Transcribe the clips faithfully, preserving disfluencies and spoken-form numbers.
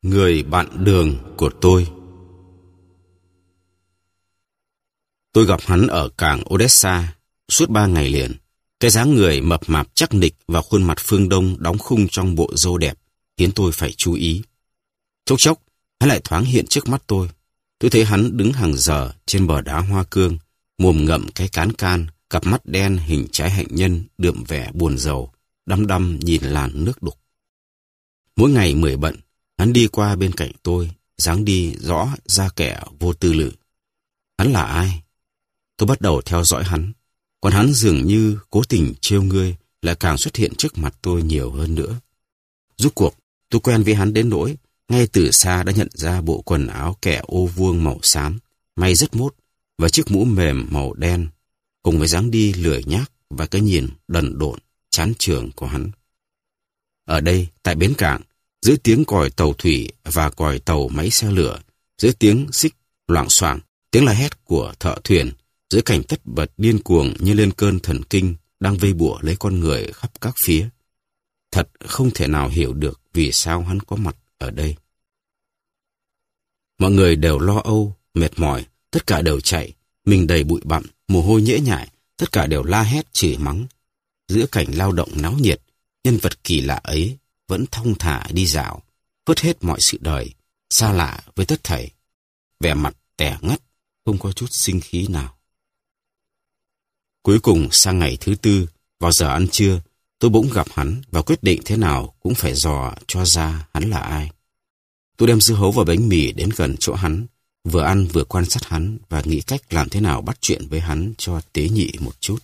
Người bạn đường của tôi. Tôi gặp hắn ở cảng Odessa suốt ba ngày liền. Cái dáng người mập mạp chắc nịch và khuôn mặt phương Đông đóng khung trong bộ râu đẹp khiến tôi phải chú ý. Chốc chốc, hắn lại thoáng hiện trước mắt tôi. Tôi thấy hắn đứng hàng giờ trên bờ đá hoa cương, mồm ngậm cái cán can, cặp mắt đen hình trái hạnh nhân đượm vẻ buồn rầu, đăm đăm nhìn làn nước đục. Mỗi ngày mười bận, hắn đi qua bên cạnh tôi, dáng đi rõ ra kẻ vô tư lự. Hắn là ai? Tôi bắt đầu theo dõi hắn, còn hắn dường như cố tình trêu ngươi, lại càng xuất hiện trước mặt tôi nhiều hơn nữa. Rốt cuộc, tôi quen với hắn đến nỗi, ngay từ xa đã nhận ra bộ quần áo kẻ ô vuông màu xám, may rất mốt, và chiếc mũ mềm màu đen, cùng với dáng đi lười nhác và cái nhìn đần độn, chán chường của hắn. Ở đây, tại bến cảng, giữa tiếng còi tàu thủy và còi tàu máy xe lửa, giữa tiếng xích loảng xoảng, tiếng la hét của thợ thuyền, giữa cảnh tất bật điên cuồng như lên cơn thần kinh đang vây bủa lấy con người khắp các phía. Thật không thể nào hiểu được vì sao hắn có mặt ở đây. Mọi người đều lo âu, mệt mỏi, tất cả đều chạy, mình đầy bụi bặm, mồ hôi nhễ nhại, tất cả đều la hét chửi mắng. Giữa cảnh lao động náo nhiệt, nhân vật kỳ lạ ấy vẫn thong thả đi dạo, vứt hết mọi sự đời, xa lạ với tất thảy, vẻ mặt tẻ ngắt, không có chút sinh khí nào. Cuối cùng sang ngày thứ tư, vào giờ ăn trưa, tôi bỗng gặp hắn và quyết định thế nào cũng phải dò cho ra hắn là ai. Tôi đem dưa hấu và bánh mì đến gần chỗ hắn, vừa ăn vừa quan sát hắn và nghĩ cách làm thế nào bắt chuyện với hắn cho tế nhị một chút.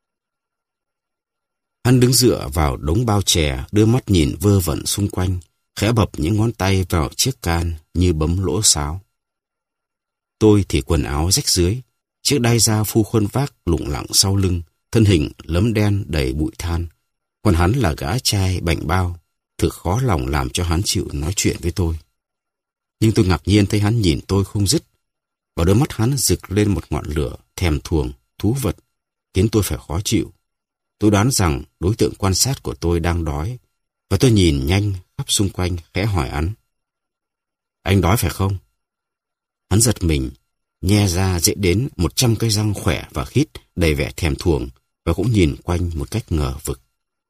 Hắn đứng dựa vào đống bao chè, đưa mắt nhìn vơ vẩn xung quanh, khẽ bập những ngón tay vào chiếc can như bấm lỗ sáo. Tôi thì quần áo rách dưới, chiếc đai da phu khuôn vác lủng lẳng sau lưng, thân hình lấm đen đầy bụi than. Còn hắn là gã trai bảnh bao, thực khó lòng làm cho hắn chịu nói chuyện với tôi. Nhưng tôi ngạc nhiên thấy hắn nhìn tôi không dứt, và đôi mắt hắn rực lên một ngọn lửa thèm thuồng, thú vật, khiến tôi phải khó chịu. Tôi đoán rằng đối tượng quan sát của tôi đang đói, và tôi nhìn nhanh khắp xung quanh khẽ hỏi hắn. Anh đói phải không? Hắn giật mình, nhe ra dễ đến một trăm cái răng khỏe và khít đầy vẻ thèm thuồng, và cũng nhìn quanh một cách ngờ vực.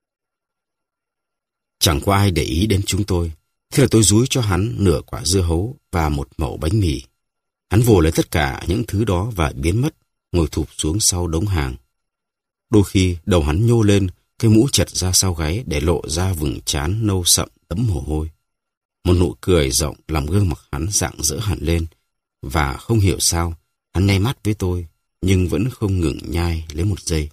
Chẳng có ai để ý đến chúng tôi, thế là tôi dúi cho hắn nửa quả dưa hấu và một mẩu bánh mì. Hắn vồ lấy tất cả những thứ đó và biến mất, ngồi thụp xuống sau đống hàng. Đôi khi đầu hắn nhô lên, cái mũ chật ra sau gáy để lộ ra vùng trán nâu sậm đẫm mồ hôi. Một nụ cười rộng làm gương mặt hắn rạng rỡ hẳn lên, và không hiểu sao hắn nháy mắt với tôi, nhưng vẫn không ngừng nhai lấy một giây.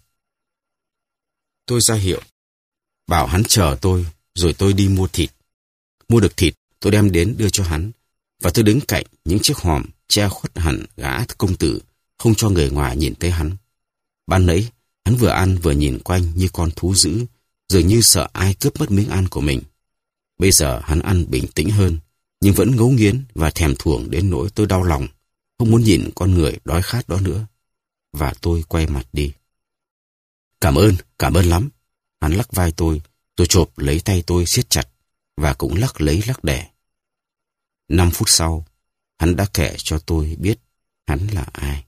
Tôi ra hiệu, bảo hắn chờ tôi, rồi tôi đi mua thịt. Mua được thịt, tôi đem đến đưa cho hắn, và tôi đứng cạnh những chiếc hòm che khuất hẳn gã công tử, không cho người ngoài nhìn thấy hắn. Ban nãy, hắn vừa ăn vừa nhìn quanh như con thú dữ, dường như sợ ai cướp mất miếng ăn của mình. Bây giờ hắn ăn bình tĩnh hơn, nhưng vẫn ngấu nghiến và thèm thuồng đến nỗi tôi đau lòng, không muốn nhìn con người đói khát đó nữa. Và tôi quay mặt đi. Cảm ơn, cảm ơn lắm. Hắn lắc vai tôi, tôi chộp lấy tay tôi siết chặt, và cũng lắc lấy lắc đẻ. Năm phút sau, hắn đã kể cho tôi biết hắn là ai.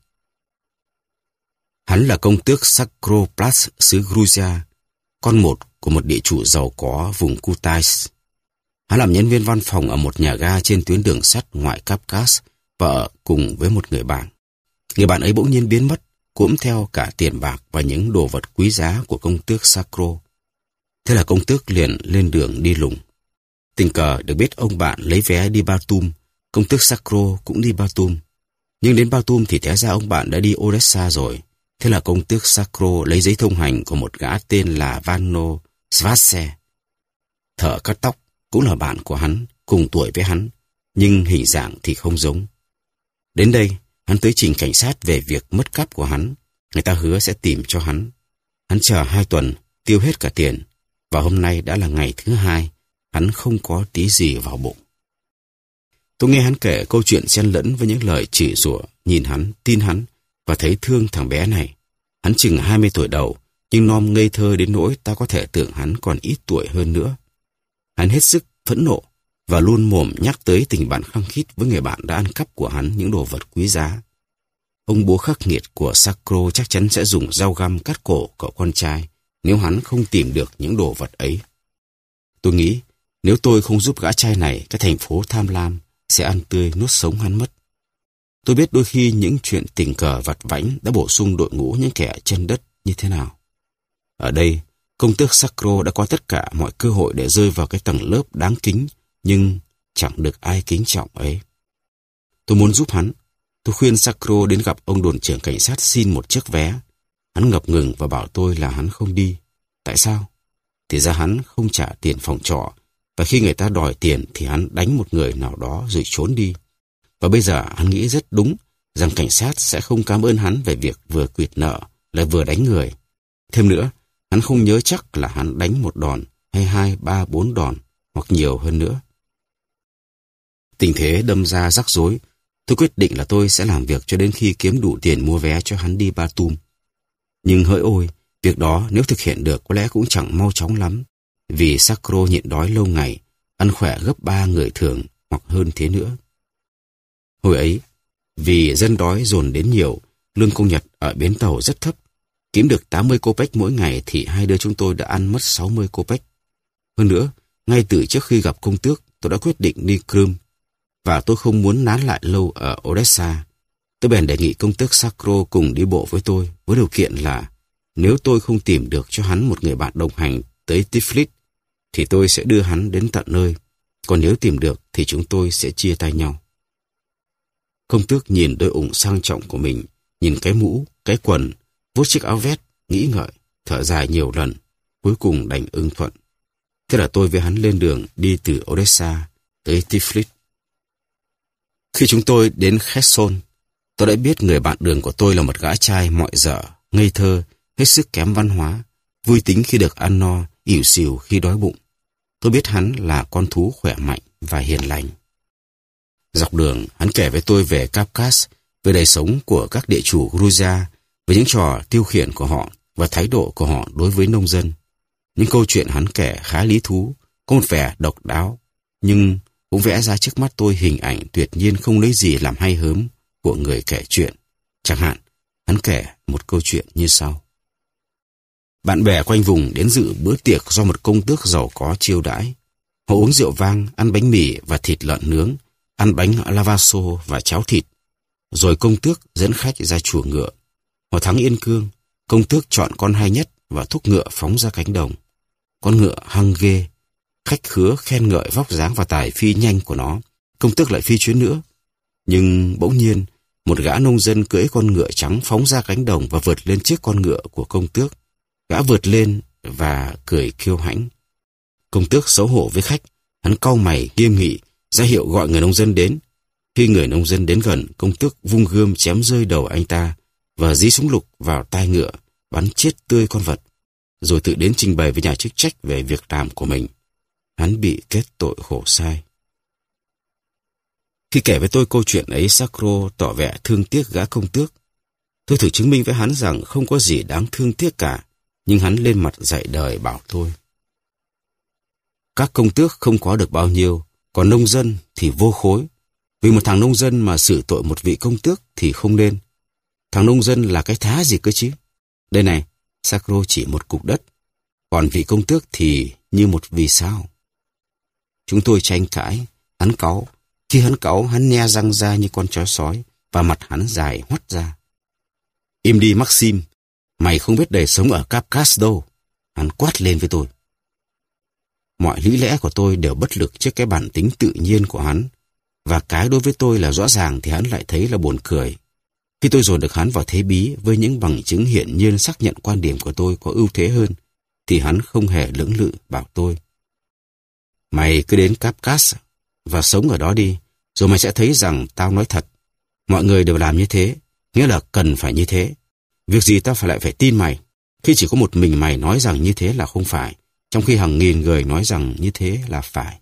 Hắn là công tước Sakroplas xứ Georgia, con một của một địa chủ giàu có vùng Kutais. Hắn làm nhân viên văn phòng ở một nhà ga trên tuyến đường sắt ngoại Kafkas và ở cùng với một người bạn. Người bạn ấy bỗng nhiên biến mất, cũng theo cả tiền bạc và những đồ vật quý giá của công tước Sakro. Thế là công tước liền lên đường đi lùng. Tình cờ được biết ông bạn lấy vé đi Batum, công tước Sakro cũng đi Batum. Nhưng đến Batum thì té ra ông bạn đã đi Odessa rồi. Thế là công tước Sakro lấy giấy thông hành của một gã tên là Vano Svase. Thợ cắt tóc cũng là bạn của hắn, cùng tuổi với hắn, nhưng hình dạng thì không giống. Đến đây, hắn tới trình cảnh sát về việc mất cắp của hắn. Người ta hứa sẽ tìm cho hắn. Hắn chờ hai tuần, tiêu hết cả tiền, và hôm nay đã là ngày thứ hai, hắn không có tí gì vào bụng. Tôi nghe hắn kể câu chuyện xen lẫn với những lời chửi rủa, nhìn hắn, tin hắn, và thấy thương thằng bé này. Hắn chừng hai mươi tuổi đầu, nhưng non ngây thơ đến nỗi ta có thể tưởng hắn còn ít tuổi hơn nữa. Hắn hết sức phẫn nộ, và luôn mồm nhắc tới tình bạn khăng khít với người bạn đã ăn cắp của hắn những đồ vật quý giá. Ông bố khắc nghiệt của Sacro chắc chắn sẽ dùng dao găm cắt cổ cậu con trai nếu hắn không tìm được những đồ vật ấy. Tôi nghĩ nếu tôi không giúp gã trai này, cái thành phố tham lam sẽ ăn tươi nuốt sống hắn mất. Tôi biết đôi khi những chuyện tình cờ vặt vãnh đã bổ sung đội ngũ những kẻ chân đất như thế nào. Ở đây, công tước Sacro đã có tất cả mọi cơ hội để rơi vào cái tầng lớp đáng kính, nhưng chẳng được ai kính trọng ấy. Tôi muốn giúp hắn. Tôi khuyên Sacro đến gặp ông đồn trưởng cảnh sát xin một chiếc vé. Hắn ngập ngừng và bảo tôi là hắn không đi. Tại sao? Thì ra hắn không trả tiền phòng trọ, và khi người ta đòi tiền thì hắn đánh một người nào đó rồi trốn đi. Và bây giờ hắn nghĩ rất đúng rằng cảnh sát sẽ không cảm ơn hắn về việc vừa quỵt nợ lại vừa đánh người. Thêm nữa, hắn không nhớ chắc là hắn đánh một đòn hay hai, ba, bốn đòn hoặc nhiều hơn nữa. Tình thế đâm ra rắc rối. Tôi quyết định là tôi sẽ làm việc cho đến khi kiếm đủ tiền mua vé cho hắn đi Batum. Nhưng hỡi ôi, việc đó nếu thực hiện được có lẽ cũng chẳng mau chóng lắm, vì Sacro nhịn đói lâu ngày, ăn khỏe gấp ba người thường hoặc hơn thế nữa. Hồi ấy, vì dân đói dồn đến nhiều, lương công Nhật ở bến tàu rất thấp. Kiếm được tám mươi kopek mỗi ngày thì hai đứa chúng tôi đã ăn mất sáu mươi kopek. Hơn nữa, ngay từ trước khi gặp công tước, tôi đã quyết định đi Crimea, và tôi không muốn nán lại lâu ở Odessa. Tôi bèn đề nghị công tước Sacro cùng đi bộ với tôi, với điều kiện là nếu tôi không tìm được cho hắn một người bạn đồng hành tới Tiflis, thì tôi sẽ đưa hắn đến tận nơi, còn nếu tìm được thì chúng tôi sẽ chia tay nhau. Công tước nhìn đôi ủng sang trọng của mình, nhìn cái mũ, cái quần, vuốt chiếc áo vest, nghĩ ngợi, thở dài nhiều lần, cuối cùng đành ưng thuận. Thế là tôi với hắn lên đường đi từ Odessa tới Tiflis. Khi chúng tôi đến Kherson, tôi đã biết người bạn đường của tôi là một gã trai mọi dở, ngây thơ, hết sức kém văn hóa, vui tính khi được ăn no, ỉu xìu khi đói bụng. Tôi biết hắn là con thú khỏe mạnh và hiền lành. Dọc đường, hắn kể với tôi về Kafkas, về đời sống của các địa chủ Georgia, về những trò tiêu khiển của họ và thái độ của họ đối với nông dân. Những câu chuyện hắn kể khá lý thú, có một vẻ độc đáo, nhưng cũng vẽ ra trước mắt tôi hình ảnh tuyệt nhiên không lấy gì làm hay hớm của người kể chuyện. Chẳng hạn, hắn kể một câu chuyện như sau. Bạn bè quanh vùng đến dự bữa tiệc do một công tước giàu có chiêu đãi. Họ uống rượu vang, ăn bánh mì và thịt lợn nướng, ăn bánh lavaso và cháo thịt. Rồi công tước dẫn khách ra chùa ngựa. Họ thắng yên cương, công tước chọn con hay nhất và thúc ngựa phóng ra cánh đồng. Con ngựa hăng ghê, khách khứa khen ngợi vóc dáng và tài phi nhanh của nó. Công tước lại phi chuyến nữa. Nhưng bỗng nhiên, một gã nông dân cưỡi con ngựa trắng phóng ra cánh đồng và vượt lên chiếc con ngựa của công tước. Gã vượt lên và cười kiêu hãnh. Công tước xấu hổ với khách, hắn cau mày nghiêm nghị, ra hiệu gọi người nông dân đến. Khi người nông dân đến gần, công tước vung gươm chém rơi đầu anh ta và dí súng lục vào tai ngựa, bắn chết tươi con vật, rồi tự đến trình bày với nhà chức trách về việc làm của mình. Hắn bị kết tội khổ sai. Khi kể với tôi câu chuyện ấy, Sacro tỏ vẻ thương tiếc gã công tước. Tôi thử chứng minh với hắn rằng không có gì đáng thương tiếc cả, nhưng hắn lên mặt dạy đời bảo tôi. Các công tước không có được bao nhiêu, còn nông dân thì vô khối. Vì một thằng nông dân mà xử tội một vị công tước thì không nên. Thằng nông dân là cái thá gì cơ chứ? Đây này, Sacro chỉ một cục đất, còn vị công tước thì như một vì sao. Chúng tôi tranh cãi, hắn cáu. Khi hắn cáu, hắn nhe răng ra như con chó sói, và mặt hắn dài hoắt ra. Im đi Maxim, mày không biết đời sống ở Kafkas đâu. Hắn quát lên với tôi. Mọi lý lẽ của tôi đều bất lực trước cái bản tính tự nhiên của hắn, và cái đối với tôi là rõ ràng thì hắn lại thấy là buồn cười. Khi tôi dồn được hắn vào thế bí với những bằng chứng hiển nhiên xác nhận quan điểm của tôi có ưu thế hơn, thì hắn không hề lưỡng lự bảo tôi. Mày cứ đến Kafkas và sống ở đó đi, rồi mày sẽ thấy rằng tao nói thật. Mọi người đều làm như thế, nghĩa là cần phải như thế. Việc gì tao phải lại phải tin mày, khi chỉ có một mình mày nói rằng như thế là không phải, trong khi hàng nghìn người nói rằng như thế là phải.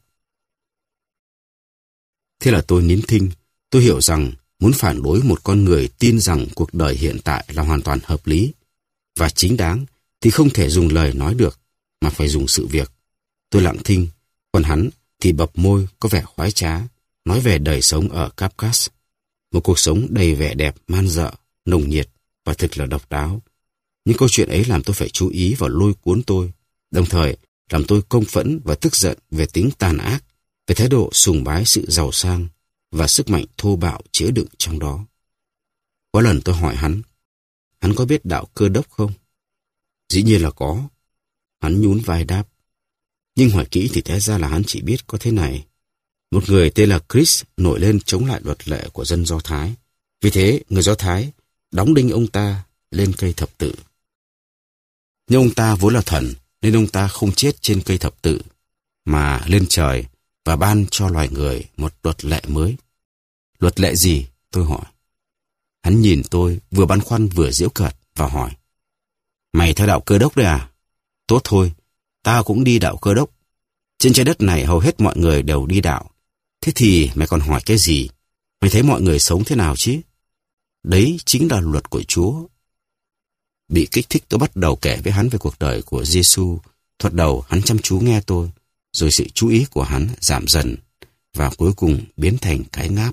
Thế là tôi nín thinh. Tôi hiểu rằng muốn phản đối một con người tin rằng cuộc đời hiện tại là hoàn toàn hợp lý và chính đáng thì không thể dùng lời nói được, mà phải dùng sự việc. Tôi lặng thinh, còn hắn, thì bập môi có vẻ khoái trá, nói về đời sống ở Kafkas. Một cuộc sống đầy vẻ đẹp man dợ, nồng nhiệt và thực là độc đáo. Những câu chuyện ấy làm tôi phải chú ý và lôi cuốn tôi, đồng thời làm tôi công phẫn và tức giận về tính tàn ác, về thái độ sùng bái sự giàu sang và sức mạnh thô bạo chứa đựng trong đó. Có lần tôi hỏi hắn, hắn có biết đạo Cơ Đốc không? Dĩ nhiên là có. Hắn nhún vai đáp. Nhưng hỏi kỹ thì té ra là hắn chỉ biết có thế này. Một người tên là Chris nổi lên chống lại luật lệ của dân Do Thái. Vì thế, người Do Thái đóng đinh ông ta lên cây thập tự. Nhưng ông ta vốn là thần, nên ông ta không chết trên cây thập tự, mà lên trời và ban cho loài người một luật lệ mới. Luật lệ gì? Tôi hỏi. Hắn nhìn tôi, vừa băn khoăn vừa giễu cợt và hỏi. Mày theo đạo Cơ Đốc đấy à? Tốt thôi, tao cũng đi đạo Cơ Đốc. Trên trái đất này hầu hết mọi người đều đi đạo. Thế thì mày còn hỏi cái gì? Mày thấy mọi người sống thế nào chứ? Đấy chính là luật của Chúa. Bị kích thích, tôi bắt đầu kể với hắn về cuộc đời của Giêsu. Thoạt đầu hắn chăm chú nghe tôi, rồi sự chú ý của hắn giảm dần và cuối cùng biến thành cái ngáp.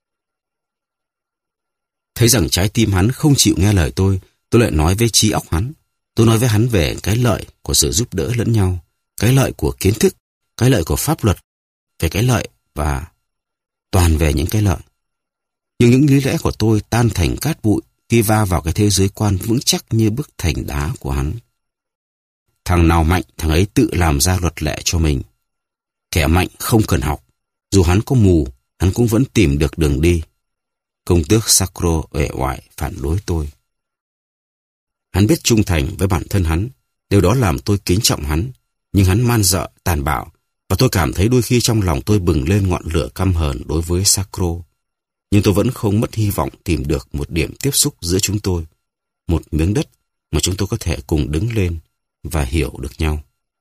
Thấy rằng trái tim hắn không chịu nghe lời tôi, tôi lại nói với trí óc hắn. Tôi nói với hắn về cái lợi của sự giúp đỡ lẫn nhau, cái lợi của kiến thức, cái lợi của pháp luật, về cái lợi và toàn về những cái lợi. Nhưng những lý lẽ của tôi tan thành cát bụi khi va vào cái thế giới quan vững chắc như bức thành đá của hắn. Thằng nào mạnh, thằng ấy tự làm ra luật lệ cho mình. Kẻ mạnh không cần học. Dù hắn có mù, hắn cũng vẫn tìm được đường đi. Công tước Sacro uể oải phản đối tôi. Hắn biết trung thành với bản thân hắn. Điều đó làm tôi kính trọng hắn. Nhưng hắn man dợ, tàn bạo. Và tôi cảm thấy đôi khi trong lòng tôi bừng lên ngọn lửa căm hờn đối với Sacro. Nhưng tôi vẫn không mất hy vọng tìm được một điểm tiếp xúc giữa chúng tôi. Một miếng đất mà chúng tôi có thể cùng đứng lên và hiểu được nhau.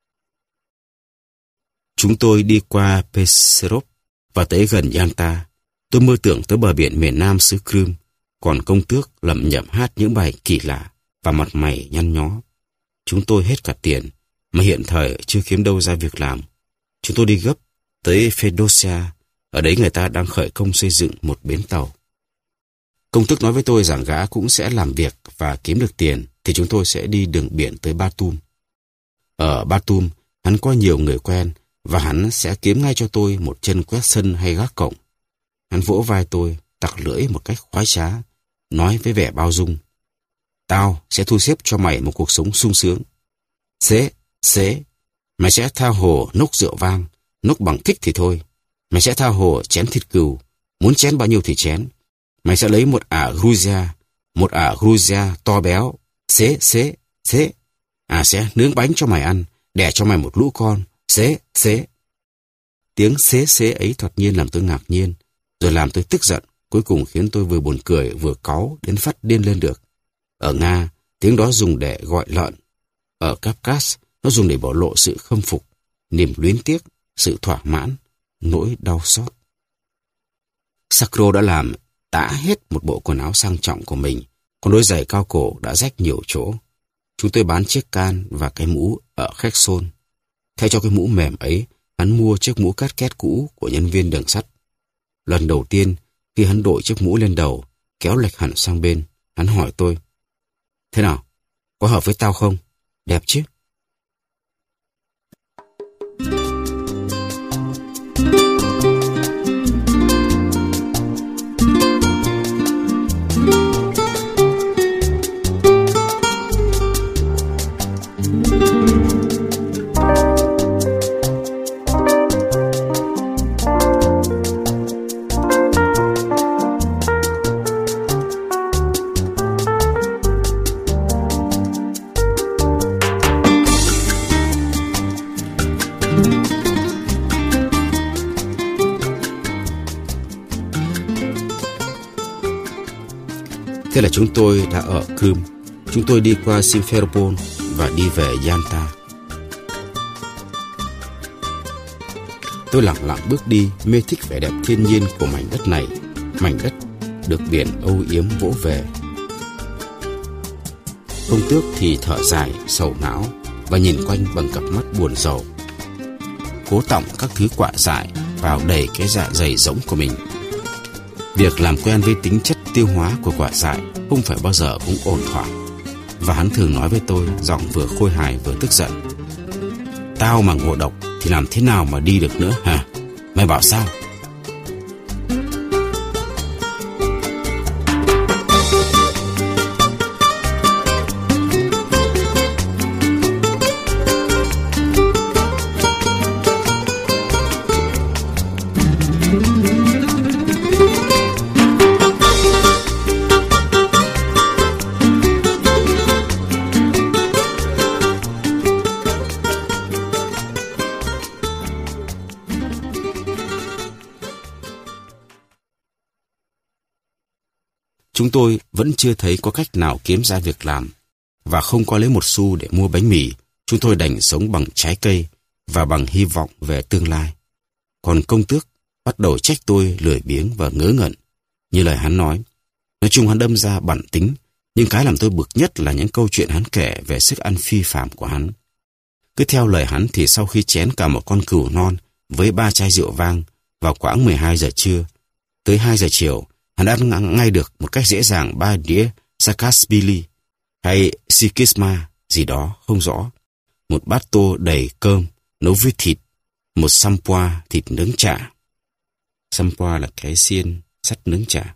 Chúng tôi đi qua Peserov và tới gần Yalta. Tôi mơ tưởng tới bờ biển miền Nam xứ Crimea, còn công tước lẩm nhẩm hát những bài kỳ lạ và mặt mày nhăn nhó. Chúng tôi hết cả tiền, mà hiện thời chưa kiếm đâu ra việc làm. Chúng tôi đi gấp tới Feodosia, ở đấy người ta đang khởi công xây dựng một bến tàu. Công tước nói với tôi rằng gã cũng sẽ làm việc và kiếm được tiền, thì chúng tôi sẽ đi đường biển tới Batum. Ở Batum, hắn có nhiều người quen, và hắn sẽ kiếm ngay cho tôi một chân quét sân hay gác cổng. Hắn vỗ vai tôi, tặc lưỡi một cách khoái trá, nói với vẻ bao dung. Tao sẽ thu xếp cho mày một cuộc sống sung sướng. Xế, xế, mày sẽ tha hồ nốc rượu vang, nốc bằng thích thì thôi. Mày sẽ tha hồ chén thịt cừu, muốn chén bao nhiêu thì chén. Mày sẽ lấy một ả Gruzia, một ả Gruzia to béo. Xế, xế, xế. À sẽ nướng bánh cho mày ăn, đẻ cho mày một lũ con. Xế, xế. Tiếng xế xế ấy thoạt nhiên làm tôi ngạc nhiên, rồi làm tôi tức giận, cuối cùng khiến tôi vừa buồn cười vừa cáu đến phát điên lên được. Ở Nga, tiếng đó dùng để gọi lợn. Ở Kafkas, nó dùng để biểu lộ sự khâm phục, niềm luyến tiếc, sự thỏa mãn, nỗi đau xót. Sacro đã làm tả hết một bộ quần áo sang trọng của mình, còn đôi giày cao cổ đã rách nhiều chỗ. Chúng tôi bán chiếc can và cái mũ ở Kherson. Thay cho cái mũ mềm ấy, hắn mua chiếc mũ cát két cũ của nhân viên đường sắt. Lần đầu tiên, khi hắn đội chiếc mũ lên đầu, kéo lệch hẳn sang bên, hắn hỏi tôi. Thế nào? Có hợp với tao không? Đẹp chứ? Thế là chúng tôi đã ở Crimea. Chúng tôi đi qua Simferopol và đi về Yalta. Tôi lặng lặng bước đi, mê thích vẻ đẹp thiên nhiên của mảnh đất này, mảnh đất được biển âu yếm vỗ về. Công tước thì thở dài, sầu não và nhìn quanh bằng cặp mắt buồn rầu. cố tọng các thứ quả dại vào đầy cái dạ dày rỗng của mình. Việc làm quen với tính chất tiêu hóa của quả dại không phải bao giờ cũng ổn thỏa. Và hắn thường nói với tôi, giọng vừa khôi hài vừa tức giận: "Tao mà ngộ độc thì làm thế nào mà đi được nữa hả? Mày bảo sao?" Chúng tôi vẫn chưa thấy có cách nào kiếm ra việc làm, và không có lấy một xu để mua bánh mì. Chúng tôi đành sống bằng trái cây và bằng hy vọng về tương lai. Còn công tước bắt đầu trách tôi lười biếng và ngớ ngẩn. Như lời hắn nói, nói chung hắn đâm ra bản tính, nhưng cái làm tôi bực nhất là những câu chuyện hắn kể về sức ăn phi phàm của hắn. Cứ theo lời hắn thì sau khi chén cả một con cừu non với ba chai rượu vang vào khoảng mười hai giờ trưa, tới hai giờ chiều, hắn đã ngay được một cách dễ dàng ba đĩa Saakashvili hay Sikisma gì đó không rõ, một bát tô đầy cơm nấu với thịt, một sampoa thịt nướng chả. Sampoa là cái xiên sắt nướng chả.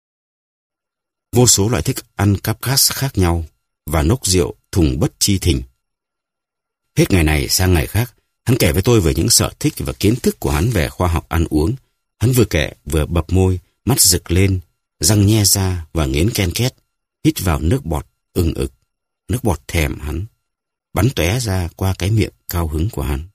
Vô số loại thức ăn Kafkas khác nhau và nốc rượu thùng bất chi thình. Hết ngày này sang ngày khác, hắn kể với tôi về những sở thích và kiến thức của hắn về khoa học ăn uống. Hắn vừa kể vừa bập môi, mắt rực lên, răng nhe ra và nghiến ken két, hít vào nước bọt ừng ực. Nước bọt thèm hắn bắn tóe ra qua cái miệng cao hứng của hắn.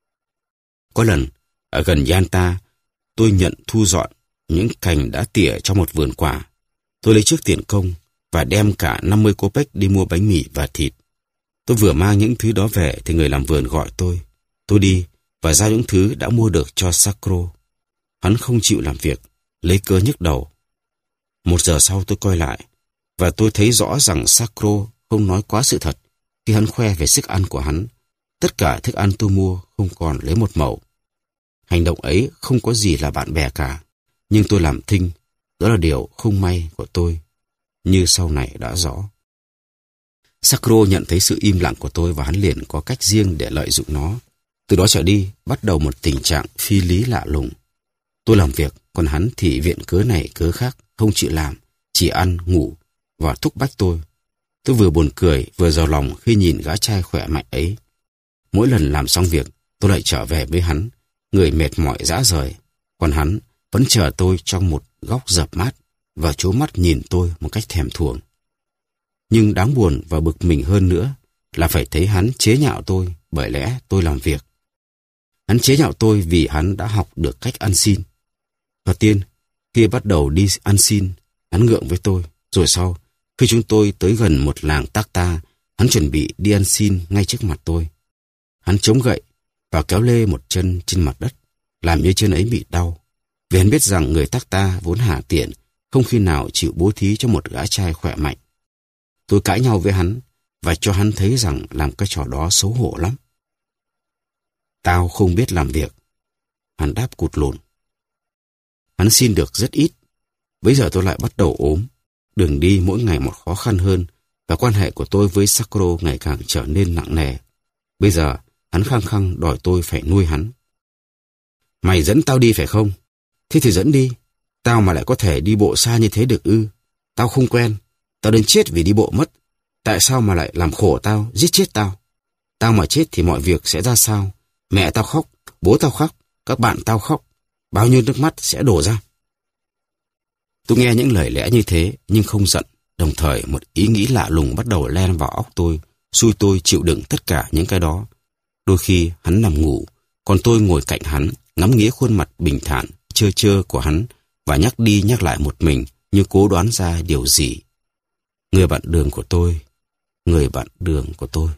Có lần, ở gần Yanta, tôi nhận thu dọn những cành đã tỉa trong một vườn quả. Tôi lấy trước tiền công và đem cả năm mươi kopek đi mua bánh mì và thịt. Tôi vừa mang những thứ đó về thì người làm vườn gọi tôi. Tôi đi và giao những thứ đã mua được cho Sakro. Hắn không chịu làm việc, lấy cớ nhức đầu. Một giờ sau tôi quay lại, và tôi thấy rõ rằng Sakro không nói quá sự thật khi hắn khoe về sức ăn của hắn. Tất cả thức ăn tôi mua không còn lấy một mẩu. Hành động ấy không có gì là bạn bè cả, nhưng tôi làm thinh, đó là điều không may của tôi, như sau này đã rõ. Sakro nhận thấy sự im lặng của tôi và hắn liền có cách riêng để lợi dụng nó. Từ đó trở đi, bắt đầu một tình trạng phi lý lạ lùng. Tôi làm việc, còn hắn thì viện cớ này cớ khác, không chịu làm, chỉ ăn, ngủ và thúc bách tôi. Tôi vừa buồn cười, vừa giàu lòng khi nhìn gã trai khỏe mạnh ấy. Mỗi lần làm xong việc, tôi lại trở về với hắn, người mệt mỏi rã rời, còn hắn vẫn chờ tôi trong một góc rập mát và trố mắt nhìn tôi một cách thèm thuồng. Nhưng đáng buồn và bực mình hơn nữa là phải thấy hắn chế nhạo tôi bởi lẽ tôi làm việc. Hắn chế nhạo tôi vì hắn đã học được cách ăn xin. Đầu tiên, khi bắt đầu đi ăn xin, hắn ngượng với tôi. Rồi sau, khi chúng tôi tới gần một làng Takta, hắn chuẩn bị đi ăn xin ngay trước mặt tôi. Hắn chống gậy và kéo lê một chân trên mặt đất, làm như chân ấy bị đau. Vì hắn biết rằng người Takta vốn hạ tiện, không khi nào chịu bố thí cho một gã trai khỏe mạnh. Tôi cãi nhau với hắn và cho hắn thấy rằng làm cái trò đó xấu hổ lắm. Tao không biết làm việc, hắn đáp cụt lùn. Hắn xin được rất ít. Bây giờ tôi lại bắt đầu ốm. Đường đi mỗi ngày một khó khăn hơn và quan hệ của tôi với Sakro ngày càng trở nên nặng nề. Bây giờ hắn khăng khăng đòi tôi phải nuôi hắn. Mày dẫn tao đi phải không? Thế thì dẫn đi. Tao mà lại có thể đi bộ xa như thế được ư? Tao không quen. Tao đến chết vì đi bộ mất. Tại sao mà lại làm khổ tao, giết chết tao? Tao mà chết thì mọi việc sẽ ra sao? Mẹ tao khóc, bố tao khóc, các bạn tao khóc. Bao nhiêu nước mắt sẽ đổ ra. Tôi nghe những lời lẽ như thế nhưng không giận. Đồng thời một ý nghĩ lạ lùng bắt đầu len vào óc tôi, xui tôi chịu đựng tất cả những cái đó. Đôi khi hắn nằm ngủ, còn tôi ngồi cạnh hắn, ngắm nghía khuôn mặt bình thản, trơ trơ của hắn và nhắc đi nhắc lại một mình như cố đoán ra điều gì. Người bạn đường của tôi, người bạn đường của tôi.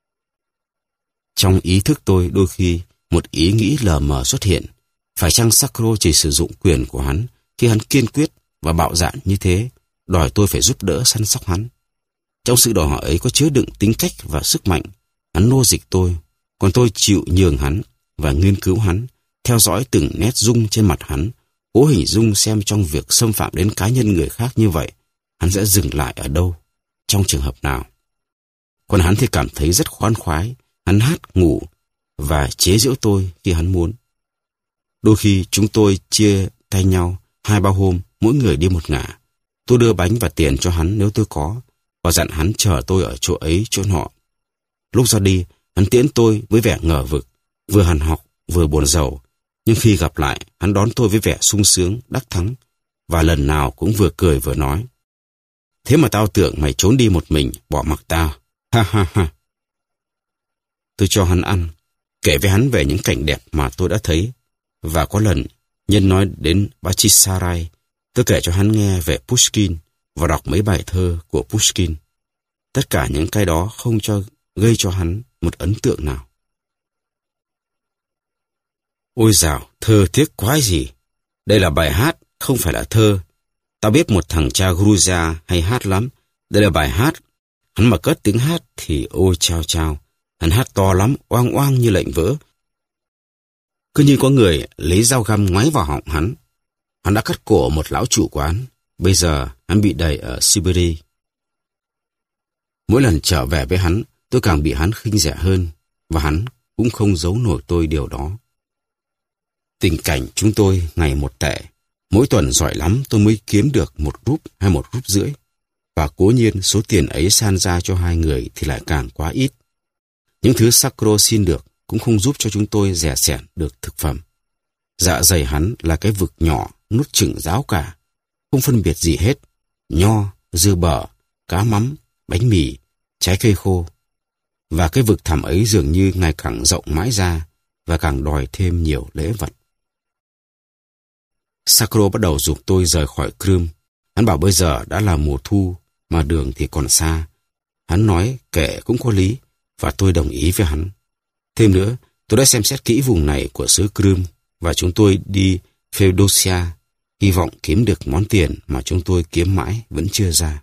Trong ý thức tôi đôi khi một ý nghĩ lờ mờ xuất hiện. Phải chăng Sakro chỉ sử dụng quyền của hắn khi hắn kiên quyết và bạo dạn như thế, đòi tôi phải giúp đỡ săn sóc hắn? Trong sự đòi hỏi ấy có chứa đựng tính cách và sức mạnh. Hắn nô dịch tôi, còn tôi chịu nhường hắn, và nghiên cứu hắn, theo dõi từng nét dung trên mặt hắn, cố hình dung xem trong việc xâm phạm đến cá nhân người khác như vậy, hắn sẽ dừng lại ở đâu, trong trường hợp nào. Còn hắn thì cảm thấy rất khoan khoái, hắn hát, ngủ và chế giễu tôi khi hắn muốn. Đôi khi chúng tôi chia tay nhau hai ba hôm, mỗi người đi một ngả. Tôi đưa bánh và tiền cho hắn nếu tôi có, và dặn hắn chờ tôi ở chỗ ấy chỗ nọ. Lúc ra đi, hắn tiễn tôi với vẻ ngờ vực, vừa hằn học vừa buồn rầu. Nhưng khi gặp lại, hắn đón tôi với vẻ sung sướng, đắc thắng, và lần nào cũng vừa cười vừa nói: "Thế mà tao tưởng mày trốn đi một mình, bỏ mặc tao. Ha ha ha." Tôi cho hắn ăn, kể với hắn về những cảnh đẹp mà tôi đã thấy, và có lần nhân nói đến Bachchisarai, tôi kể cho hắn nghe về Pushkin và đọc mấy bài thơ của Pushkin. Tất cả những cái đó không cho gây cho hắn một ấn tượng nào. Ôi dào, thơ tiếc quái gì. Đây là bài hát, không phải là thơ. Tao biết một thằng cha Georgia hay hát lắm. Đây là bài hát. Hắn mà cất tiếng hát thì ôi chao chao. Hắn hát to lắm, oang oang như lệnh vỡ. Cứ như có người lấy dao găm ngoáy vào họng hắn. Hắn đã cắt cổ một lão chủ quán. Bây giờ hắn bị đày ở Siberia. Mỗi lần trở về với hắn, tôi càng bị hắn khinh rẻ hơn, và hắn cũng không giấu nổi tôi điều đó. Tình cảnh chúng tôi ngày một tệ. Mỗi tuần giỏi lắm tôi mới kiếm được một rúp hay một rúp rưỡi. Và cố nhiên số tiền ấy san ra cho hai người thì lại càng quá ít. Những thứ Sacro xin được cũng không giúp cho chúng tôi dè sẻn được thực phẩm. Dạ dày hắn là cái vực nhỏ, nuốt chửng ráo cả, không phân biệt gì hết. Nho, dưa bở, cá mắm, bánh mì, trái cây khô. Và cái vực thẳm ấy dường như ngày càng rộng mãi ra và càng đòi thêm nhiều lễ vật. Sacro bắt đầu giục tôi rời khỏi Crimea. Hắn bảo bây giờ đã là mùa thu mà đường thì còn xa. Hắn nói kệ cũng có lý, và tôi đồng ý với hắn. Thêm nữa, tôi đã xem xét kỹ vùng này của xứ Crimea, và chúng tôi đi Feodosia, hy vọng kiếm được món tiền mà chúng tôi kiếm mãi vẫn chưa ra.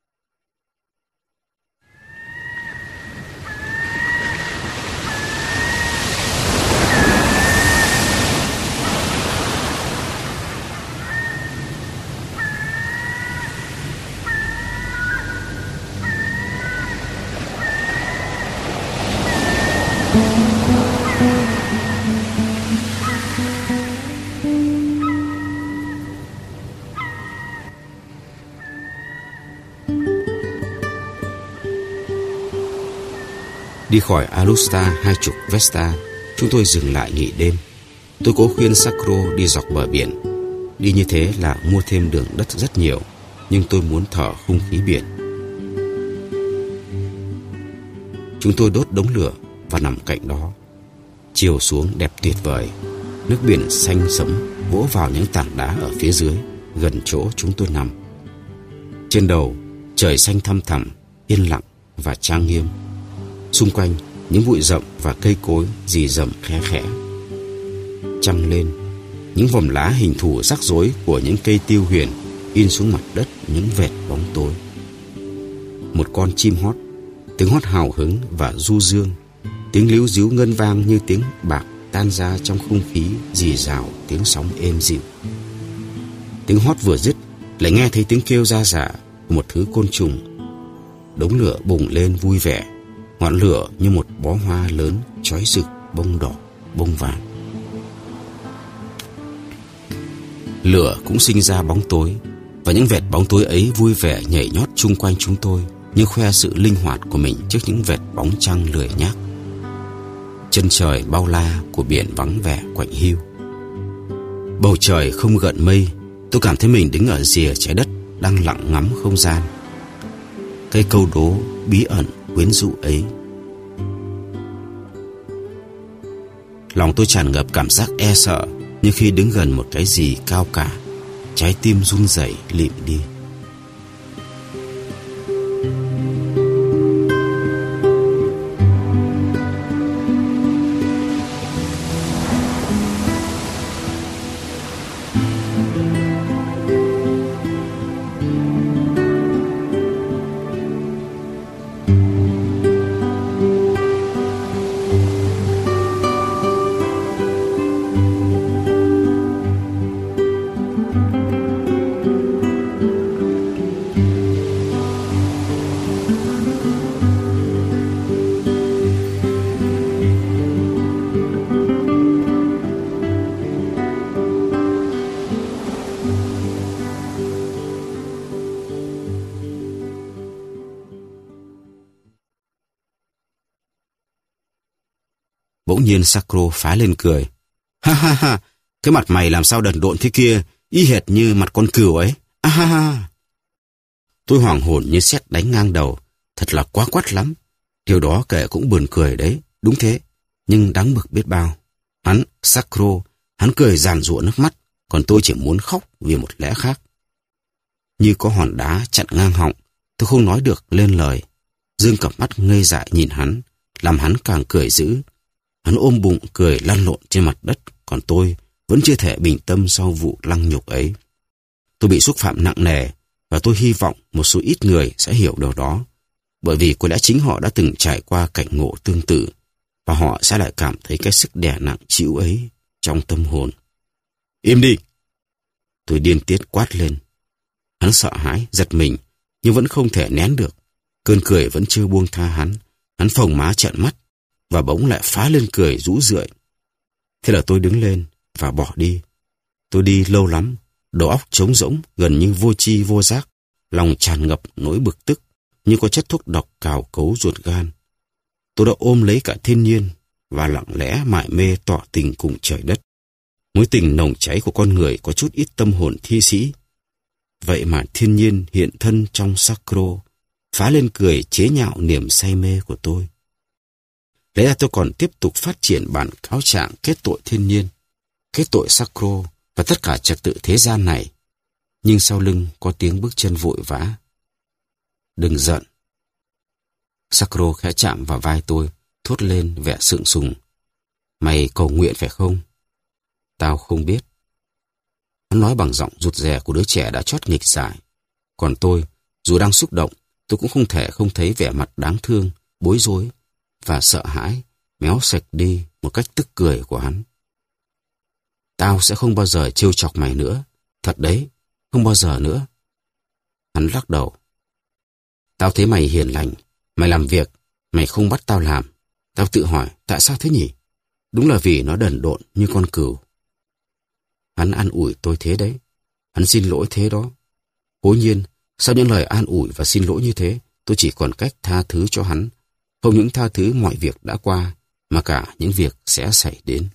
Đi khỏi Alusta hai chục Vesta, chúng tôi dừng lại nghỉ đêm. Tôi cố khuyên Sacro đi dọc bờ biển. Đi như thế là mua thêm đường đất rất nhiều, nhưng tôi muốn thở không khí biển. Chúng tôi đốt đống lửa và nằm cạnh đó. Chiều xuống đẹp tuyệt vời. Nước biển xanh sẫm vỗ vào những tảng đá ở phía dưới, gần chỗ chúng tôi nằm. Trên đầu, trời xanh thăm thẳm, yên lặng và trang nghiêm. Xung quanh, những bụi rậm và cây cối rì rầm khẽ khẽ. Trăng lên, những vòm lá hình thù rắc rối của những cây tiêu huyền in xuống mặt đất những vệt bóng tối. Một con chim hót, tiếng hót hào hứng và du dương, tiếng líu ríu ngân vang như tiếng bạc tan ra trong không khí rì rào tiếng sóng êm dịu. Tiếng hót vừa dứt, lại nghe thấy tiếng kêu ra rả của một thứ côn trùng. Đống lửa bùng lên vui vẻ, ngọn lửa như một bó hoa lớn chói rực bông đỏ, bông vàng. Lửa cũng sinh ra bóng tối, và những vệt bóng tối ấy vui vẻ nhảy nhót chung quanh chúng tôi, như khoe sự linh hoạt của mình trước những vệt bóng trăng lười nhác. Chân trời bao la của biển vắng vẻ quạnh hiu. Bầu trời không gợn mây, tôi cảm thấy mình đứng ở rìa trái đất đang lặng ngắm không gian. Cái câu đố bí ẩn quyến rũ ấy. Lòng tôi tràn ngập cảm giác e sợ, như khi đứng gần một cái gì cao cả. Trái tim run rẩy lịm đi. Bỗng nhiên Sacro phá lên cười. Ha ha ha, cái mặt mày làm sao đần độn thế kia, y hệt như mặt con cừu ấy. À ha ha. Tôi hoảng hồn như sét đánh ngang đầu, thật là quá quắt lắm. Điều đó kể cũng buồn cười đấy, đúng thế, nhưng đáng bực biết bao. Hắn, Sacro, hắn cười giàn giụa nước mắt, còn tôi chỉ muốn khóc vì một lẽ khác. Như có hòn đá chặn ngang họng, tôi không nói được lên lời. Dương cặp mắt ngây dại nhìn hắn, làm hắn càng cười dữ. Hắn ôm bụng cười lăn lộn trên mặt đất, còn tôi vẫn chưa thể bình tâm sau vụ lăng nhục ấy. Tôi bị xúc phạm nặng nề, và tôi hy vọng một số ít người sẽ hiểu điều đó, bởi vì có lẽ chính họ đã từng trải qua cảnh ngộ tương tự, và họ sẽ lại cảm thấy cái sức đè nặng chịu ấy trong tâm hồn. Im đi! Tôi điên tiết quát lên. Hắn sợ hãi, giật mình, nhưng vẫn không thể nén được. Cơn cười vẫn chưa buông tha hắn. Hắn phồng má trợn mắt, và bỗng lại phá lên cười rũ rượi. Thế là tôi đứng lên và bỏ đi. Tôi đi lâu lắm, đầu óc trống rỗng, gần như vô tri vô giác, lòng tràn ngập nỗi bực tức, như có chất thuốc độc cào cấu ruột gan. Tôi đã ôm lấy cả thiên nhiên và lặng lẽ mải mê tỏ tình cùng trời đất. Mối tình nồng cháy của con người có chút ít tâm hồn thi sĩ. Vậy mà thiên nhiên hiện thân trong Sacro, phá lên cười chế nhạo niềm say mê của tôi. Lẽ ra tôi còn tiếp tục phát triển bản cáo trạng kết tội thiên nhiên, kết tội Sacro và tất cả trật tự thế gian này. Nhưng sau lưng có tiếng bước chân vội vã. Đừng giận. Sacro khẽ chạm vào vai tôi, thốt lên vẻ sượng sùng. Mày cầu nguyện phải không? Tao không biết. Hắn nói bằng giọng rụt rè của đứa trẻ đã chót nghịch dại. Còn tôi, dù đang xúc động, tôi cũng không thể không thấy vẻ mặt đáng thương, bối rối và sợ hãi méo sạch đi một cách tức cười của hắn. Tao sẽ không bao giờ trêu chọc mày nữa. Thật đấy, không bao giờ nữa. Hắn lắc đầu. Tao thấy mày hiền lành, mày làm việc, mày không bắt tao làm. Tao tự hỏi tại sao thế nhỉ? Đúng là vì nó đần độn như con cừu. Hắn an ủi tôi thế đấy. Hắn xin lỗi thế đó. Cố nhiên, sau những lời an ủi và xin lỗi như thế, tôi chỉ còn cách tha thứ cho hắn. Không những tha thứ mọi việc đã qua, mà cả những việc sẽ xảy đến.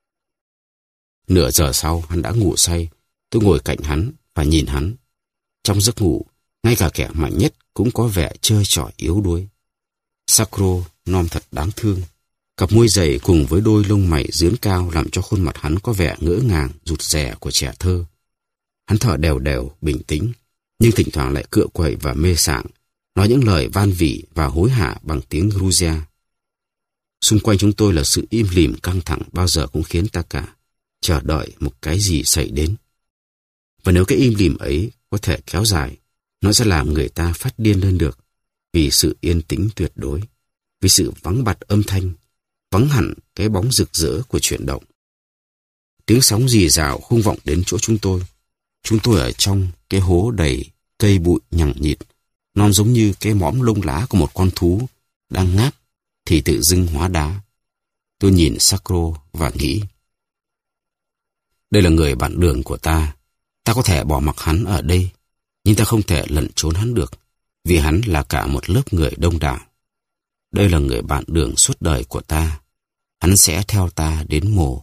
Nửa giờ sau, hắn đã ngủ say. Tôi ngồi cạnh hắn và nhìn hắn. Trong giấc ngủ, ngay cả kẻ mạnh nhất cũng có vẻ chơi trò yếu đuối. Sacro non thật đáng thương. Cặp môi dày cùng với đôi lông mày dướn cao làm cho khuôn mặt hắn có vẻ ngỡ ngàng, rụt rè của trẻ thơ. Hắn thở đều đều, bình tĩnh, nhưng thỉnh thoảng lại cựa quậy và mê sảng, nói những lời van vỉ và hối hả bằng tiếng Georgia. Xung quanh chúng tôi là sự im lìm căng thẳng bao giờ cũng khiến ta cả chờ đợi một cái gì xảy đến. Và nếu cái im lìm ấy có thể kéo dài, nó sẽ làm người ta phát điên lên được, vì sự yên tĩnh tuyệt đối, vì sự vắng bặt âm thanh, vắng hẳn cái bóng rực rỡ của chuyển động. Tiếng sóng rì rào không vọng đến chỗ chúng tôi. Chúng tôi ở trong cái hố đầy cây bụi nhằng nhịt, non giống như cái mõm lông lá của một con thú đang ngáp thì tự dưng hóa đá. Tôi nhìn Sacro và nghĩ, đây là người bạn đường của ta. Ta có thể bỏ mặc hắn ở đây, nhưng ta không thể lẩn trốn hắn được, vì hắn là cả một lớp người đông đảo. Đây là người bạn đường suốt đời của ta. Hắn sẽ theo ta đến mồ.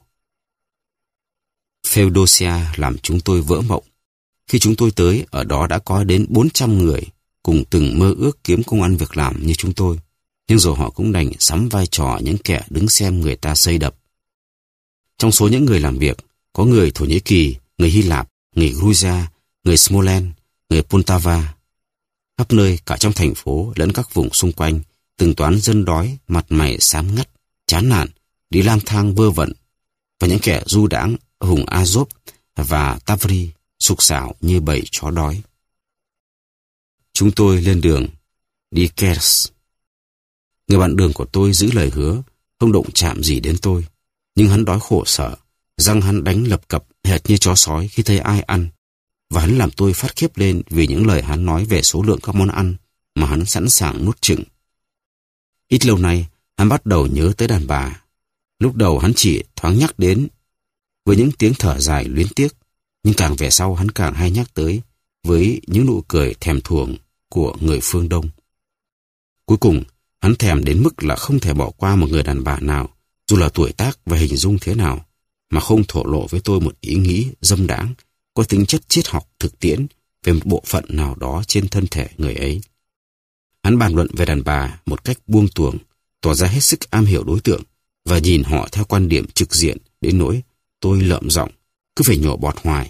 Feodosia làm chúng tôi vỡ mộng. Khi chúng tôi tới, ở đó đã có đến bốn trăm người, cùng từng mơ ước kiếm công ăn việc làm như chúng tôi. Nhưng rồi họ cũng đành sắm vai trò những kẻ đứng xem người ta xây đập. Trong số những người làm việc, có người Thổ Nhĩ Kỳ, người Hy Lạp, người Georgia, người Smolensk, người Poltava. Khắp nơi, cả trong thành phố lẫn các vùng xung quanh, từng toán dân đói, mặt mày xám ngắt, chán nản, đi lang thang vơ vẩn, và những kẻ du đãng hùng Azov và Tavri sục sạo như bầy chó đói. Chúng tôi lên đường đi Kers. Người bạn đường của tôi giữ lời hứa, không động chạm gì đến tôi, nhưng hắn đói khổ sở, răng hắn đánh lập cập hệt như chó sói khi thấy ai ăn, và hắn làm tôi phát khiếp lên vì những lời hắn nói về số lượng các món ăn mà hắn sẵn sàng nuốt chửng. Ít lâu nay, hắn bắt đầu nhớ tới đàn bà. Lúc đầu hắn chỉ thoáng nhắc đến với những tiếng thở dài luyến tiếc, nhưng càng về sau hắn càng hay nhắc tới với những nụ cười thèm thuồng của người phương Đông. Cuối cùng, hắn thèm đến mức là không thể bỏ qua một người đàn bà nào dù là tuổi tác và hình dung thế nào, mà không thổ lộ với tôi một ý nghĩ dâm đãng, có tính chất triết học thực tiễn về một bộ phận nào đó trên thân thể người ấy. Hắn bàn luận về đàn bà một cách buông tuồng, tỏ ra hết sức am hiểu đối tượng và nhìn họ theo quan điểm trực diện đến nỗi tôi lợm giọng, cứ phải nhổ bọt hoài.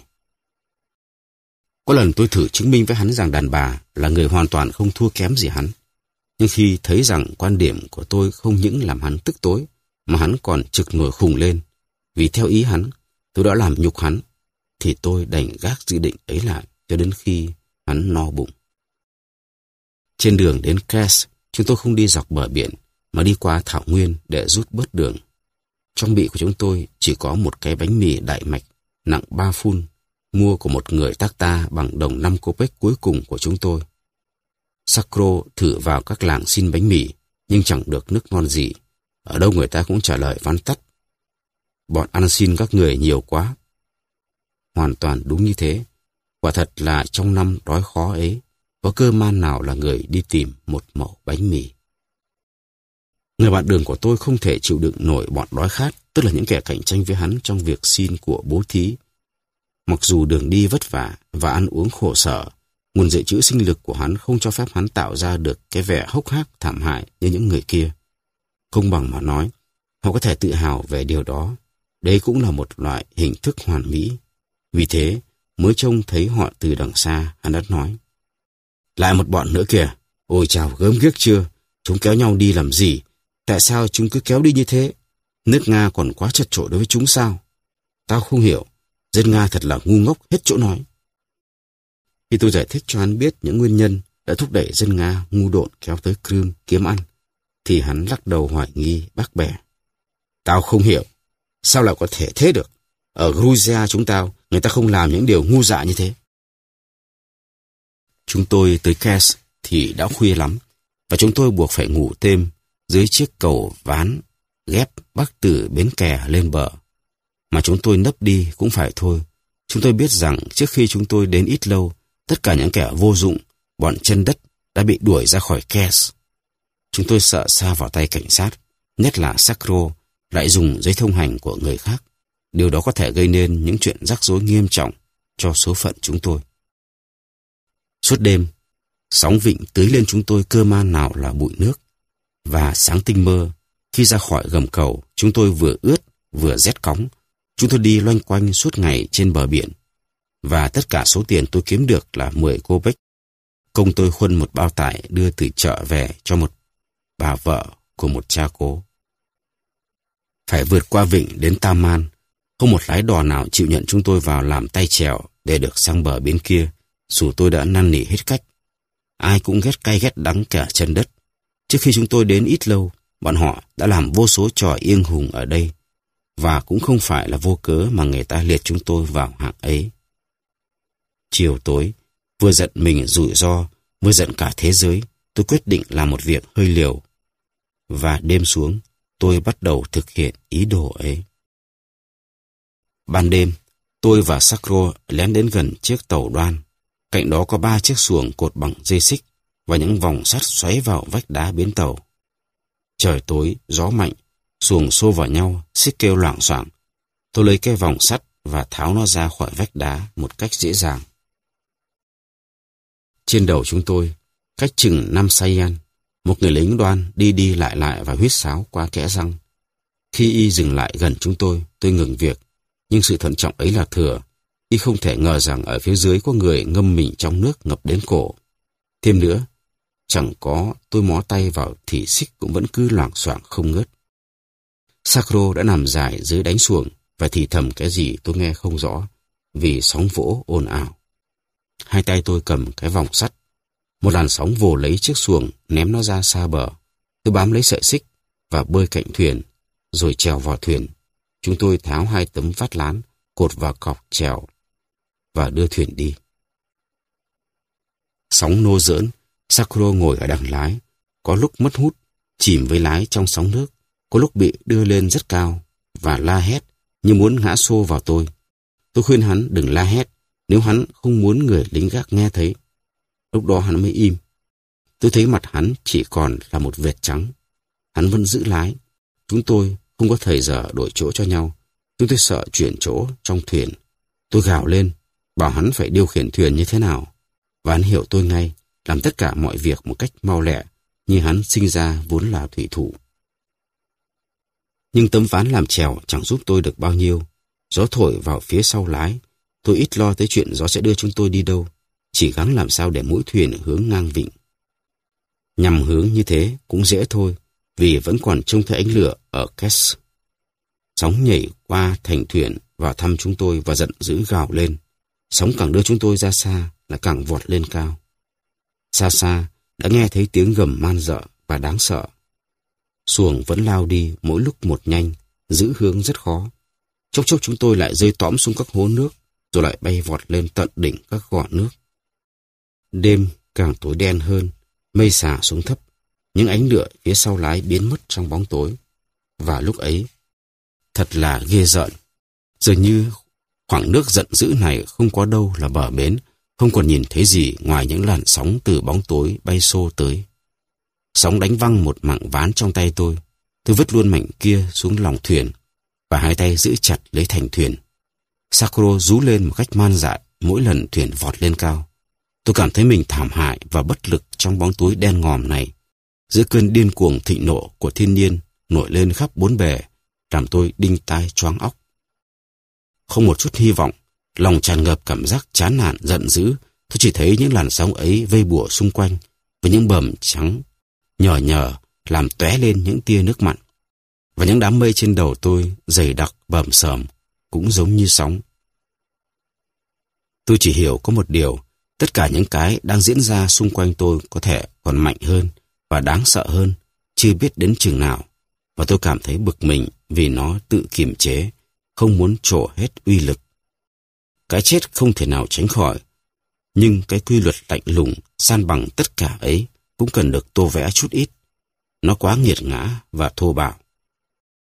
Có lần tôi thử chứng minh với hắn rằng đàn bà là người hoàn toàn không thua kém gì hắn. Nhưng khi thấy rằng quan điểm của tôi không những làm hắn tức tối, mà hắn còn trực nổi khùng lên, vì theo ý hắn, tôi đã làm nhục hắn, thì tôi đành gác dự định ấy lại cho đến khi hắn no bụng. Trên đường đến Cass, chúng tôi không đi dọc bờ biển, mà đi qua thảo nguyên để rút bớt đường. Trong bị của chúng tôi chỉ có một cái bánh mì đại mạch, nặng ba phun, mua của một người tác ta bằng đồng năm kopek cuối cùng của chúng tôi. Sacro thử vào các làng xin bánh mì, nhưng chẳng được nước ngon gì. Ở đâu người ta cũng trả lời vắn tắt: bọn ăn xin các người nhiều quá. Hoàn toàn đúng như thế. Quả thật là trong năm đói khó ấy, có cơ man nào là người đi tìm một mẩu bánh mì. Người bạn đường của tôi không thể chịu đựng nổi bọn đói khát, tức là những kẻ cạnh tranh với hắn trong việc xin của bố thí. Mặc dù đường đi vất vả và ăn uống khổ sở, nguồn dự trữ sinh lực của hắn không cho phép hắn tạo ra được cái vẻ hốc hác thảm hại như những người kia. Công bằng mà nói, họ có thể tự hào về điều đó. Đấy cũng là một loại hình thức hoàn mỹ. Vì thế, mới trông thấy họ từ đằng xa, hắn đã nói: lại một bọn nữa kìa, ôi chào, gớm ghiếc chưa? Chúng kéo nhau đi làm gì? Tại sao chúng cứ kéo đi như thế? Nước Nga còn quá chật chội đối với chúng sao? Tao không hiểu, dân Nga thật là ngu ngốc hết chỗ nói. Khi tôi giải thích cho hắn biết những nguyên nhân đã thúc đẩy dân Nga ngu độn kéo tới Crimea kiếm ăn, thì hắn lắc đầu hoài nghi bác bẻ. Tao không hiểu, sao lại có thể thế được? Ở Georgia chúng tao, người ta không làm những điều ngu dại như thế. Chúng tôi tới Cass thì đã khuya lắm, và chúng tôi buộc phải ngủ thêm dưới chiếc cầu ván ghép bắc từ bến kè lên bờ. Mà chúng tôi nấp đi cũng phải thôi. Chúng tôi biết rằng trước khi chúng tôi đến ít lâu, tất cả những kẻ vô dụng, bọn chân đất đã bị đuổi ra khỏi Cass. Chúng tôi sợ sa vào tay cảnh sát, nhất là Sacro lại dùng giấy thông hành của người khác. Điều đó có thể gây nên những chuyện rắc rối nghiêm trọng cho số phận chúng tôi. Suốt đêm, sóng vịnh tưới lên chúng tôi cơ man nào là bụi nước. Và sáng tinh mơ, khi ra khỏi gầm cầu, chúng tôi vừa ướt vừa rét cóng. Chúng tôi đi loanh quanh suốt ngày trên bờ biển. Và tất cả số tiền tôi kiếm được là mười kopek. Công tôi khuân một bao tải đưa từ chợ về cho một bà vợ của một cha cố. Phải vượt qua vịnh đến Taman. Không một lái đò nào chịu nhận chúng tôi vào làm tay chèo để được sang bờ bên kia, dù tôi đã năn nỉ hết cách. Ai cũng ghét cay ghét đắng cả chân đất. Trước khi chúng tôi đến ít lâu, bọn họ đã làm vô số trò yên hùng ở đây, và cũng không phải là vô cớ mà người ta liệt chúng tôi vào hạng ấy. Chiều tối, vừa giận mình rủi ro, vừa giận cả thế giới, tôi quyết định làm một việc hơi liều. Và đêm xuống, tôi bắt đầu thực hiện ý đồ ấy. Ban đêm, tôi và Sacro lén đến gần chiếc tàu đoan. Cạnh đó có ba chiếc xuồng cột bằng dây xích và những vòng sắt xoáy vào vách đá bến tàu. Trời tối, gió mạnh, xuồng xô vào nhau, xích kêu loảng xoảng. Tôi lấy cái vòng sắt và tháo nó ra khỏi vách đá một cách dễ dàng. Trên đầu chúng tôi, cách chừng năm sayan, một người lính đoan đi đi lại lại và huýt sáo qua kẽ răng. Khi y dừng lại gần chúng tôi, tôi ngừng việc, nhưng sự thận trọng ấy là thừa. Y không thể ngờ rằng ở phía dưới có người ngâm mình trong nước ngập đến cổ. Thêm nữa, chẳng có tôi mó tay vào thì xích cũng vẫn cứ loảng xoảng không ngớt. Sacro đã nằm dài dưới đánh xuồng và thì thầm cái gì tôi nghe không rõ vì sóng vỗ ồn ào. Hai tay tôi cầm cái vòng sắt. Một làn sóng vồ lấy chiếc xuồng ném nó ra xa bờ. Tôi bám lấy sợi xích và bơi cạnh thuyền, rồi trèo vào thuyền. Chúng tôi tháo hai tấm vát lán cột vào cọc chèo và đưa thuyền đi. Sóng nô dỡn, Sacro ngồi ở đằng lái, có lúc mất hút, chìm với lái trong sóng nước, có lúc bị đưa lên rất cao và la hét như muốn ngã xô vào tôi. Tôi khuyên hắn đừng la hét nếu hắn không muốn người lính gác nghe thấy. Lúc đó hắn mới im. Tôi thấy mặt hắn chỉ còn là một vệt trắng. Hắn vẫn giữ lái. Chúng tôi không có thời giờ đổi chỗ cho nhau. Chúng tôi sợ chuyển chỗ trong thuyền. Tôi gào lên, bảo hắn phải điều khiển thuyền như thế nào. Và hắn hiểu tôi ngay, làm tất cả mọi việc một cách mau lẹ, như hắn sinh ra vốn là thủy thủ. Nhưng tấm ván làm chèo chẳng giúp tôi được bao nhiêu. Gió thổi vào phía sau lái, tôi ít lo tới chuyện gió sẽ đưa chúng tôi đi đâu, chỉ gắng làm sao để mũi thuyền hướng ngang vịnh. Nhằm hướng như thế cũng dễ thôi, vì vẫn còn trông thấy ánh lửa ở Kess. Sóng nhảy qua thành thuyền vào thăm chúng tôi và giận dữ gào lên. Sóng càng đưa chúng tôi ra xa là càng vọt lên cao. Xa xa đã nghe thấy tiếng gầm man dợ và đáng sợ. Xuồng vẫn lao đi mỗi lúc một nhanh, giữ hướng rất khó. Chốc chốc chúng tôi lại rơi tõm xuống các hố nước, rồi lại bay vọt lên tận đỉnh các gò nước. Đêm càng tối đen hơn, mây xả xuống thấp, những ánh lửa phía sau lái biến mất trong bóng tối. Và lúc ấy, thật là ghê rợn. Dường như khoảng nước giận dữ này không có đâu là bờ bến, không còn nhìn thấy gì ngoài những làn sóng từ bóng tối bay xô tới. Sóng đánh văng một mảng ván trong tay tôi. Tôi vứt luôn mảnh kia xuống lòng thuyền và hai tay giữ chặt lấy thành thuyền. Sakuro rú lên một cách man dại mỗi lần thuyền vọt lên cao. Tôi cảm thấy mình thảm hại và bất lực trong bóng tối đen ngòm này. Giữa cơn điên cuồng thịnh nộ của thiên nhiên nổi lên khắp bốn bề, làm tôi đinh tai choáng óc. Không một chút hy vọng, lòng tràn ngập cảm giác chán nản giận dữ. Tôi chỉ thấy những làn sóng ấy vây bùa xung quanh với những bầm trắng nhờ nhờ làm tóe lên những tia nước mặn. Và những đám mây trên đầu tôi dày đặc bầm sờm cũng giống như sóng. Tôi chỉ hiểu có một điều, tất cả những cái đang diễn ra xung quanh tôi có thể còn mạnh hơn và đáng sợ hơn, chưa biết đến chừng nào. Và tôi cảm thấy bực mình vì nó tự kiềm chế, không muốn trổ hết uy lực. Cái chết không thể nào tránh khỏi, nhưng cái quy luật lạnh lùng san bằng tất cả ấy cũng cần được tô vẽ chút ít. Nó quá nghiệt ngã và thô bạo.